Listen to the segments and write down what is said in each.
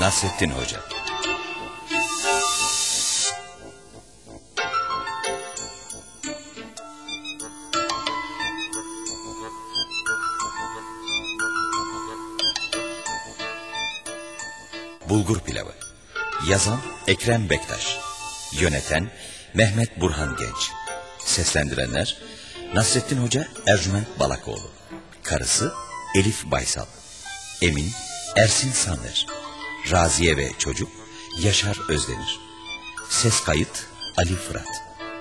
Nasrettin Hoca. Bulgur Pilavı. Yazan Ekrem Bektaş. Yöneten Mehmet Burhan Genç. Seslendirenler Nasrettin Hoca Ercüment Balakoğlu, karısı Elif Baysal, Emin Ersin Sanır, Raziye ve çocuk Yaşar Özdemir. Ses kayıt Ali Fırat.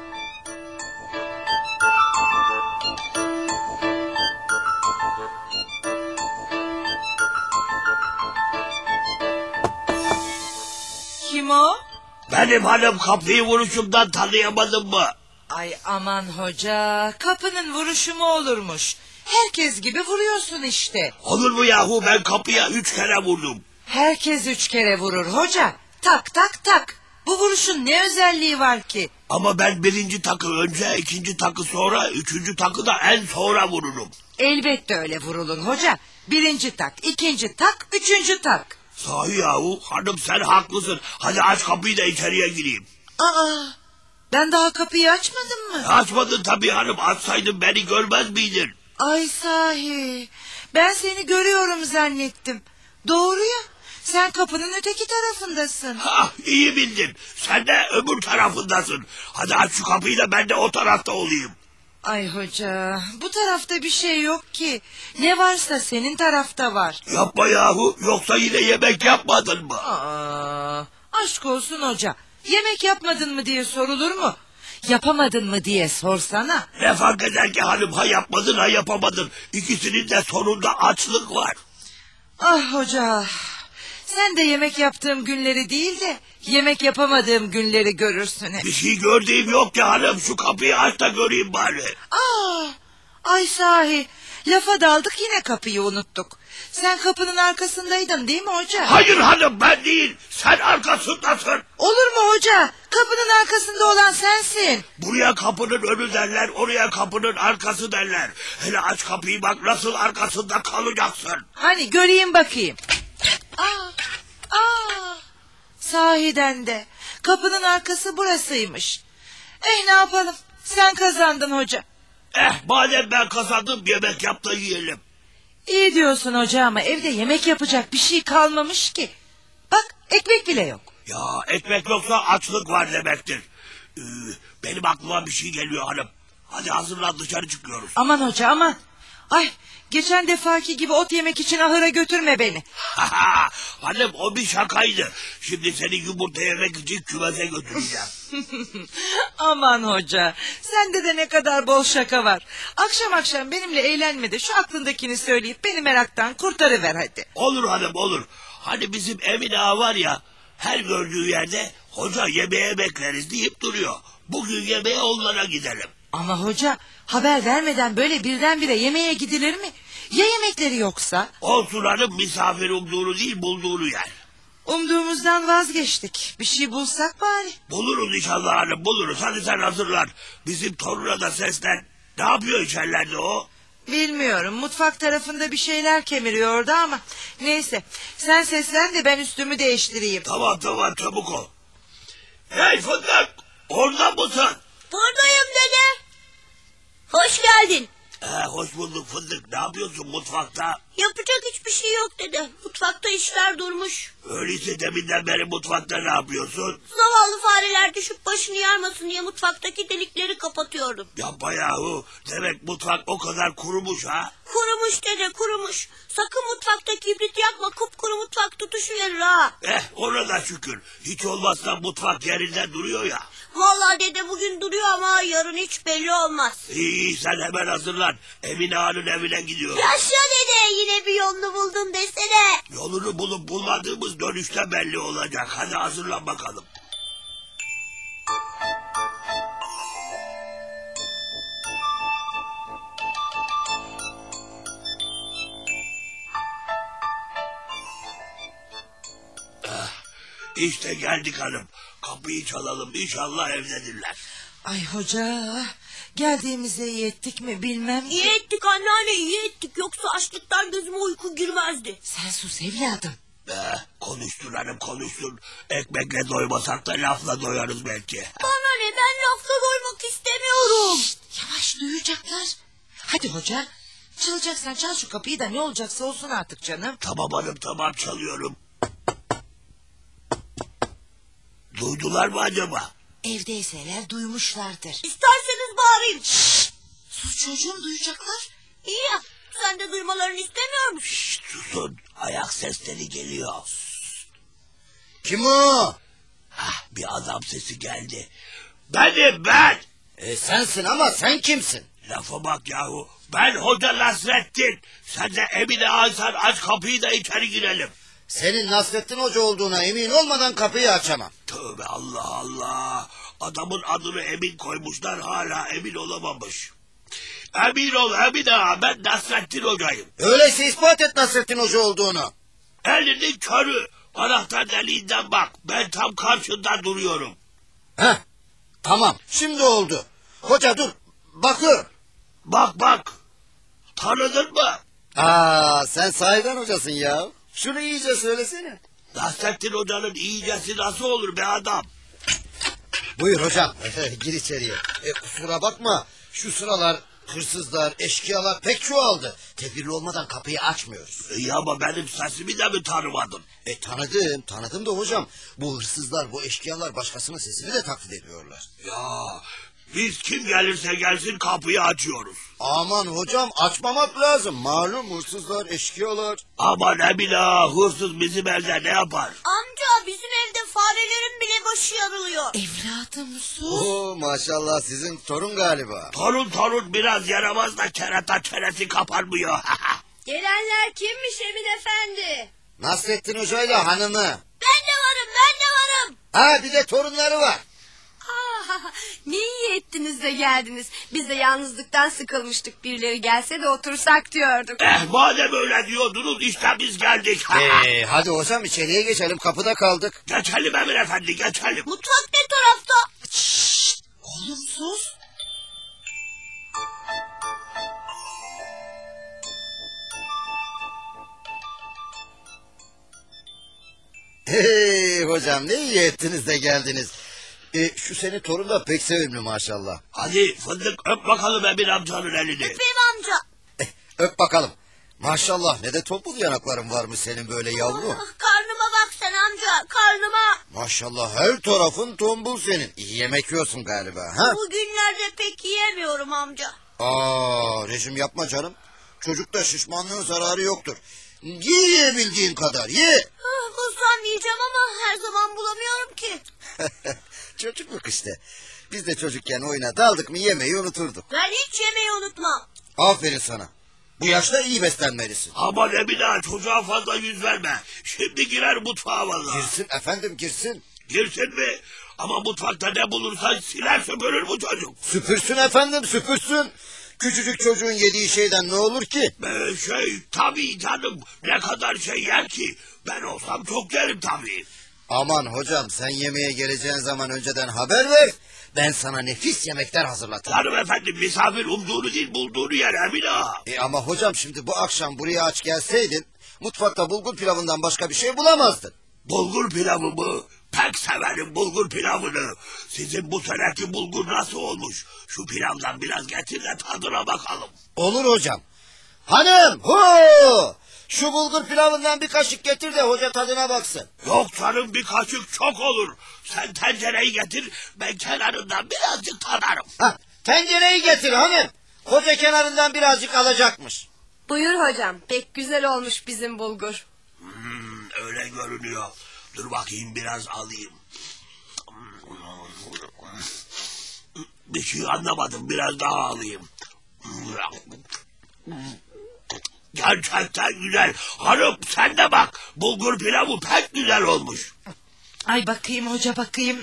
Kim o? Benim hanım, kapıyı vuruşumdan tanıyamadın mı? Ay aman hoca, kapının vuruşu mu olurmuş? Herkes gibi vuruyorsun işte. Olur mu yahu, ben kapıya 3 kere vurdum. Herkes 3 kere vurur hoca. Tak tak tak. Bu vuruşun ne özelliği var ki? Ama ben 1. takı önce, 2. takı sonra, 3. takı da en sonra vururum. Elbette öyle vurulur hoca. 1. tak, 2. tak, 3. tak. Sahi yahu, hanım sen haklısın. Hadi aç kapıyı da içeriye gireyim. Aa, ben daha kapıyı açmadım mı? Açmadın tabii hanım, açsaydın beni görmez miydin? Ay sahi, ben seni görüyorum zannettim. Doğru ya, sen kapının öteki tarafındasın. Ha, iyi bildin. Sen de öbür tarafındasın. Hadi aç şu kapıyı da ben de o tarafta olayım. Ay hoca, bu tarafta bir şey yok ki. Ne varsa senin tarafta var. Yapma yahu, yoksa yine yemek yapmadın mı? Aa, aşk olsun hoca. Yemek yapmadın mı diye sorulur mu? Yapamadın mı diye sorsana. Ne fark eder ki hanım, ha yapmadın ha yapamadın. İkisinin de sonunda açlık var. Ah hoca, sen de yemek yaptığım günleri değil de yemek yapamadığım günleri görürsün hep. Bir şey gördüğüm yok ki hanım, şu kapıyı aç da göreyim bari. Aa, ay sahi, lafa daldık yine kapıyı unuttuk. Sen kapının arkasındaydın değil mi hoca? Hayır hanım, ben değil, sen arkasındasın. Olur mu hoca? Kapının arkasında olan sensin. Buraya kapının önü derler, oraya kapının arkası derler. Hele aç kapıyı, bak nasıl arkasında kalacaksın. Hani göreyim bakayım. Sahiden de kapının arkası burasıymış. Ne yapalım, sen kazandın hoca. Madem ben kazandım, yemek yap da yiyelim. İyi diyorsun hoca ama evde yemek yapacak bir şey kalmamış ki. Bak, ekmek bile yok. Ya ekmek yoksa açlık var demektir. Benim aklıma bir şey geliyor hanım. Hadi hazırlan, dışarı çıkıyoruz. Aman hoca aman. Ay, geçen defaki gibi ot yemek için ahıra götürme beni. Hanım, o bir şakaydı. Şimdi seni yumurta yemek için kümese götüreceğim. Aman hoca, sende de ne kadar bol şaka var. Akşam akşam benimle eğlenme de şu aklındakini söyleyip beni meraktan kurtarıver hadi. Olur hanım, olur. Hani bizim Emine ağa var ya, her gördüğü yerde hoca yemeğe bekleriz deyip duruyor. Bugün yemeğe onlara gidelim. Ama hoca, haber vermeden böyle birdenbire yemeğe gidilir mi? Ya yemekleri yoksa? Olsun hanım, misafir umduğunu değil bulduğunu yer. Umduğumuzdan vazgeçtik. Bir şey bulsak bari. Buluruz inşallah hanım, buluruz. Hadi sen hazırlan. Bizim toruna da seslen. Ne yapıyor içerlerde o? Bilmiyorum, mutfak tarafında bir şeyler kemiriyordu ama... Neyse, sen seslen de ben üstümü değiştireyim. Tamam çabuk ol. Hey fındık, orada mısın? Buradayım dede. Hoş geldin. Hoş bulduk fındık. Ne yapıyorsun mutfakta? Yapacak hiçbir şey yok dede. Mutfakta işler durmuş. Öyleyse deminden beri mutfakta ne yapıyorsun? Zavallı fareler düşüp başını yarmasın diye mutfaktaki delikleri kapatıyorum. Yapma yahu. Demek mutfak o kadar kurumuş ha? Kurumuş dede, kurumuş. Sakın mutfakta kibrit yakma, kupkuru mutfak tutuşuverir ha. Ona da şükür. Hiç olmazsa mutfak yerinde duruyor ya. Vallahi dede bugün duruyor ama yarın hiç belli olmaz. İyi, sen hemen hazırlan. Emine Ağa'nın evine gidiyoruz. Yaşa dede, yine bir yolunu buldun desene. Yolunu bulup bulmadığımız dönüşte belli olacak. Hadi hazırlan bakalım. İşte geldik hanım. Kapıyı çalalım, İnşallah evdedirler. Ay hoca, geldiğimize iyi ettik mi bilmem ki. İyi ettik anneanne, iyi ettik. Yoksa açlıktan gözüme uyku girmezdi. Sen sus evladım. Konuştur konuştur. Ekmekle doymasak da lafla doyarız belki. Bana ne, ben lafla doymak istemiyorum. Yavaş, duyacaklar. Hadi hoca. Çalacaksan çal şu kapıyı da ne olacaksa olsun artık canım. Tamam hanım, tamam, çalıyorum. Duydular mı acaba? Evdeyseler duymuşlardır. İsterseniz bağırayım. Sus çocuğum, duyacaklar. İyi ya, sen de duymalarını istemiyor musun? Şşt, susun, ayak sesleri geliyor. Kim o? Bir adam sesi geldi. Benim ben. Sensin ama sen kimsin? Lafa bak yahu. Ben Hoca Nasrettin. Sen de Emine alsan aç kapıyı da içeri girelim. Senin Nasrettin Hoca olduğuna emin olmadan kapıyı açamam. Tövbe Allah Allah. Adamın adını Emin koymuşlar, hala emin olamamış. Emin ol Emine ağa, ben Nasrettin Hoca'yım. Öyleyse ispat et Nasrettin Hoca olduğunu. Elinin körü. Anahtar deliğinden bak. Ben tam karşında duruyorum. Heh, tamam şimdi oldu. Hoca dur, bakıyorum. Bak. Tanıdın mı? Sen sahiden hocasın ya. Şunu iyice söylesene. Nasrettin Hoca'nın iyicesi nasıl olur be adam? Buyur hocam. Gir içeriye. Kusura bakma. Şu sıralar hırsızlar, eşkıyalar pek çoğaldı. Tedbirli olmadan kapıyı açmıyoruz. İyi ama benim sesimi de mi tanımadın? Tanıdım da hocam. Bu hırsızlar, bu eşkıyalar başkasının sesini de taklit ediyorlar. Ya biz kim gelirse gelsin kapıyı açıyoruz. Aman hocam, açmamak lazım. Malum hırsızlar, eşkıyalar. Aman Emine ağa, hırsız bizim evde ne yapar? Amca, bizim evde farelerin bile başı yarılıyor. Evladım sus. Oo, maşallah sizin torun galiba. Torun biraz yaramaz da kerata çenesi kapanmıyor. Gelenler kimmiş Emin Efendi? Nasrettin Hoca ile hanımı. Ben de varım. Bir de torunları var. Ne iyi ettiniz de geldiniz. Biz de yalnızlıktan sıkılmıştık. Birileri gelse de otursak diyorduk. Madem öyle diyordunuz, işte biz geldik. Hadi hocam içeriye geçelim, kapıda kaldık. Geçelim Emir Efendi, geçelim. Mutfak ne tarafta? Oğlum sus. Hey hocam, ne iyi ettiniz de geldiniz. Şu senin torun da pek sevimli maşallah. Hadi Fındık, öp bakalım Emir amcanın elini. Öpeyim amca. Öp bakalım. Maşallah, ne de topuz yanakların varmış senin böyle yavru. Karnıma bak sen amca, karnıma. Maşallah, her tarafın tombul senin. İyi yemek yiyorsun galiba ha? Bugünlerde pek yiyemiyorum amca. Rejim yapma canım. Çocukta şişmanlığın zararı yoktur. Yiyebildiğin kadar ye. Bulsam yiyeceğim ama her zaman bulamıyorum ki. Çocukluk işte. Biz de çocukken oyuna daldık mı yemeği unuturduk. Ben hiç yemeği unutmam. Aferin sana. Bu yaşta iyi beslenmelisin. Aman Emine ağa, çocuğa fazla yüz verme. Şimdi girer mutfağa vallahi. Girsin efendim, girsin. Girsin mi? Ama mutfakta ne bulursan siler süpürür bu çocuk. Süpürsün efendim, süpürsün. Küçücük çocuğun yediği şeyden ne olur ki? Tabii canım, ne kadar şey yer ki. Ben olsam çok yerim tabii. Aman hocam, sen yemeğe geleceğin zaman önceden haber ver. Ben sana nefis yemekler hazırlatırım. Hanımefendi, misafir umduğunu değil bulduğunu yer Emine ağa. Ama hocam şimdi bu akşam buraya aç gelseydin mutfakta bulgur pilavından başka bir şey bulamazdın. Bulgur pilavı mı? Pek severim bulgur pilavını. Sizin bu seneki bulgur nasıl olmuş? Şu pilavdan biraz getir de tadına bakalım. Olur hocam. Hanım, şu bulgur pilavından bir kaşık getir de hoca tadına baksın. Yok canım, bir kaşık çok olur. Sen tencereyi getir, ben kenarından birazcık tadarım. Tencereyi getir hanım. Hoca kenarından birazcık alacakmış. Buyur hocam. Pek güzel olmuş bizim bulgur. Öyle görünüyor. Dur bakayım, biraz alayım. Bir şey anlamadım, biraz daha alayım. Gerçekten güzel. Hanım sen de bak, bulgur pilavı pek güzel olmuş. Ay bakayım hoca, bakayım.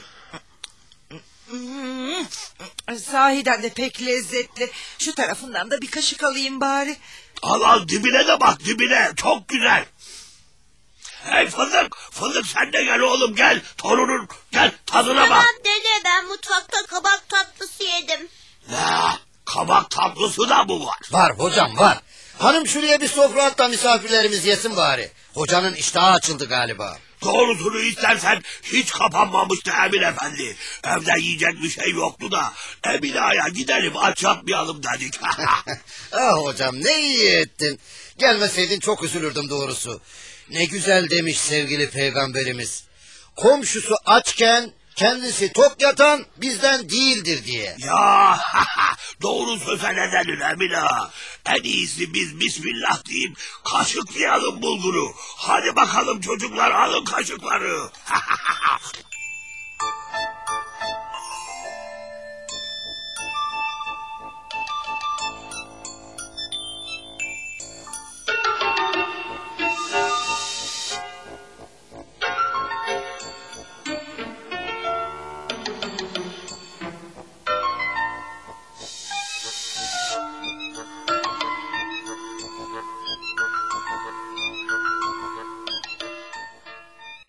Sahiden de pek lezzetli. Şu tarafından da bir kaşık alayım bari. Al dibine de bak, dibine çok güzel. Hey Fındık sen de gel oğlum, gel. Torunun gel, tadına bak. Tamam dede, ben mutfakta kabak tatlısı yedim. Ne? Kabak tatlısı da mı var? Var hocam, var. Hanım şuraya bir sofra at da misafirlerimiz yesin bari. Hocanın iştahı açıldı galiba. Doğrusunu istersen hiç kapanmamıştı Emin Efendi. Evde yiyecek bir şey yoktu da Emine Ağa'ya gidelim aç yatmayalım dedik. Ah hocam ne iyi ettin. Gelmeseydin çok üzülürdüm doğrusu. Ne güzel demiş sevgili peygamberimiz. Komşusu açken kendisi tok yatan bizden değildir diye. Ya doğru söze ne denir Emine Ağa? En iyisi biz bismillah deyip kaşıklayalım bulguru. Hadi bakalım çocuklar alın kaşıkları.